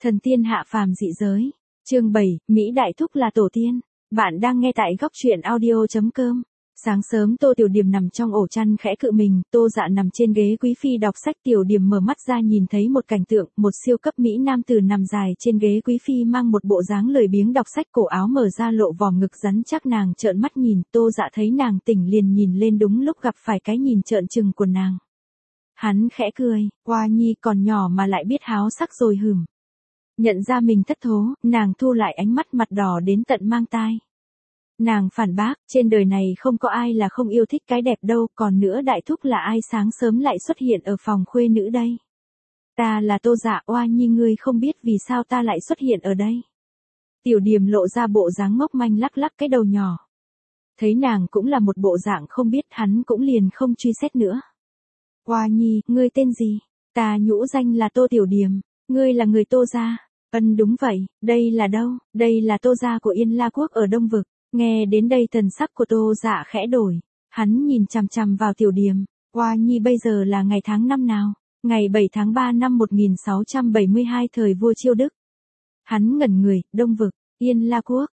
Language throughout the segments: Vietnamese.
Thần tiên hạ phàm dị giới. Chương 7, Mỹ Đại Thúc là tổ tiên. Bạn đang nghe tại góc truyện audio.com. Sáng sớm Tô Tiểu Điềm nằm trong ổ chăn khẽ cự mình, Tô Dạ nằm trên ghế quý phi đọc sách. Tiểu Điềm mở mắt ra nhìn thấy một cảnh tượng, một siêu cấp Mỹ nam tử nằm dài trên ghế quý phi mang một bộ dáng lười biếng đọc sách, cổ áo mở ra lộ vòm ngực rắn chắc. Nàng trợn mắt nhìn, Tô Dạ thấy nàng tỉnh liền nhìn lên, đúng lúc gặp phải cái nhìn trợn trừng của nàng. Hắn khẽ cười, Oa Nhi còn nhỏ mà lại biết háo sắc rồi hửm. Nhận ra mình thất thố, nàng thu lại ánh mắt, mặt đỏ đến tận mang tai. Nàng phản bác, trên đời này không có ai là không yêu thích cái đẹp đâu, còn nữa Đại Thúc là ai sáng sớm lại xuất hiện ở phòng khuê nữ đây? Ta là Tô Dạ. Oa Nhi, ngươi không biết vì sao ta lại xuất hiện ở đây. Tiểu Điềm lộ ra bộ dáng ngốc manh, lắc lắc cái đầu nhỏ. Thấy nàng cũng là một bộ dạng không biết, hắn cũng liền không truy xét nữa. Oa Nhi, ngươi tên gì? Ta nhũ danh là Tô Tiểu Điềm. Ngươi là người Tô gia? Đúng vậy. Đây là đâu? Đây là Tô gia của Yên La Quốc ở Đông Vực. Nghe đến đây thần sắc của Tô Dạ khẽ đổi. Hắn nhìn chằm chằm vào Tiểu Điềm. Oa Nhi, bây giờ là ngày tháng năm nào? Ngày 7 tháng 3 năm 1672 thời vua Chiêu Đức. Hắn ngẩn người, Đông Vực, Yên La Quốc,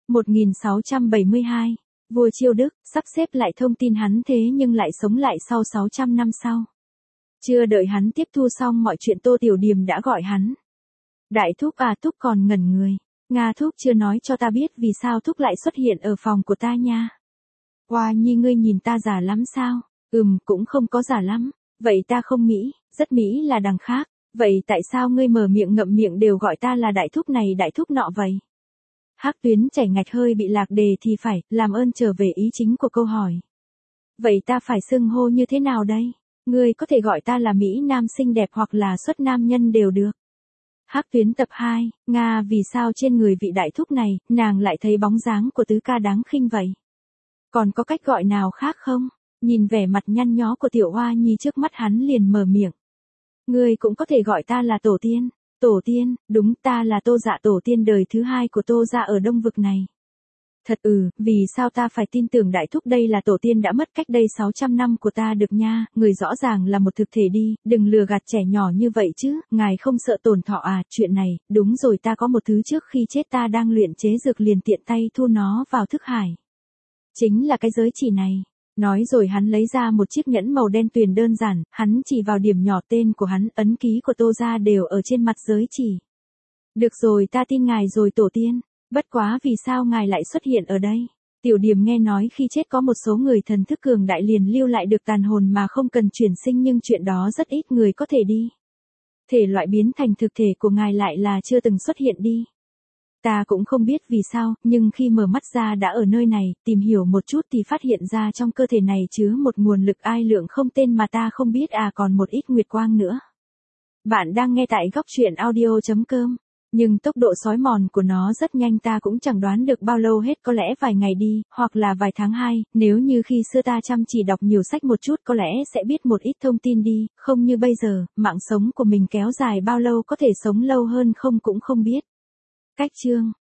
1672. Vua Chiêu Đức, sắp xếp lại thông tin hắn thế nhưng lại sống lại sau 600 năm sau. Chưa đợi hắn tiếp thu xong mọi chuyện, Tô Tiểu Điềm đã gọi hắn. Đại Thúc à? Thúc còn ngẩn người. Nga, Thúc chưa nói cho ta biết vì sao Thúc lại xuất hiện ở phòng của ta nha. Oa Nhi, ngươi nhìn ta già lắm sao? Cũng không có già lắm. Vậy ta không Mỹ, rất Mỹ là đằng khác. Vậy tại sao ngươi mở miệng ngậm miệng đều gọi ta là Đại Thúc này Đại Thúc nọ vậy? Hắc Tuyến chảy ngạch hơi bị lạc đề thì phải, làm ơn trở về ý chính của câu hỏi. Vậy ta phải xưng hô như thế nào đây? Ngươi có thể gọi ta là Mỹ Nam xinh đẹp hoặc là xuất nam nhân đều được. Hắc Tuyến tập 2, Nga, vì sao trên người vị Đại Thúc này, nàng lại thấy bóng dáng của tứ ca đáng khinh vậy? Còn có cách gọi nào khác không? Nhìn vẻ mặt nhăn nhó của Tiểu Oa Nhi trước mắt, hắn liền mở miệng. Ngươi cũng có thể gọi ta là Tổ tiên. Tổ tiên? Đúng, ta là Tô Dạ, tổ tiên đời thứ hai của Tô Dạ ở Đông Vực này. Thật? Vì sao ta phải tin tưởng Đại Thúc đây là tổ tiên đã mất cách đây 600 năm của ta được nha, người rõ ràng là một thực thể đi, đừng lừa gạt trẻ nhỏ như vậy chứ, ngài không sợ tổn thọ à? Chuyện này, đúng rồi, ta có một thứ trước khi chết ta đang luyện chế dược liền tiện tay thu nó vào thức hải. Chính là cái giới chỉ này. Nói rồi hắn lấy ra một chiếc nhẫn màu đen tuyền đơn giản, hắn chỉ vào điểm nhỏ tên của hắn, ấn ký của Tô gia đều ở trên mặt giới chỉ. Được rồi, ta tin ngài rồi tổ tiên. Bất quá vì sao ngài lại xuất hiện ở đây? Tiểu Điềm nghe nói khi chết có một số người thần thức cường đại liền lưu lại được tàn hồn mà không cần chuyển sinh, nhưng chuyện đó rất ít người có thể đi. Thể loại biến thành thực thể của ngài lại là chưa từng xuất hiện đi. Ta cũng không biết vì sao, nhưng khi mở mắt ra đã ở nơi này, tìm hiểu một chút thì phát hiện ra trong cơ thể này chứa một nguồn lực ai lượng không tên mà ta không biết, còn một ít nguyệt quang nữa. Bạn đang nghe tại góc truyện audio.com. Nhưng tốc độ xói mòn của nó rất nhanh, ta cũng chẳng đoán được bao lâu hết, có lẽ vài ngày đi, hoặc là vài tháng hai, nếu như khi xưa ta chăm chỉ đọc nhiều sách một chút có lẽ sẽ biết một ít thông tin đi, không như bây giờ, mạng sống của mình kéo dài bao lâu, có thể sống lâu hơn không cũng không biết. Cách chương.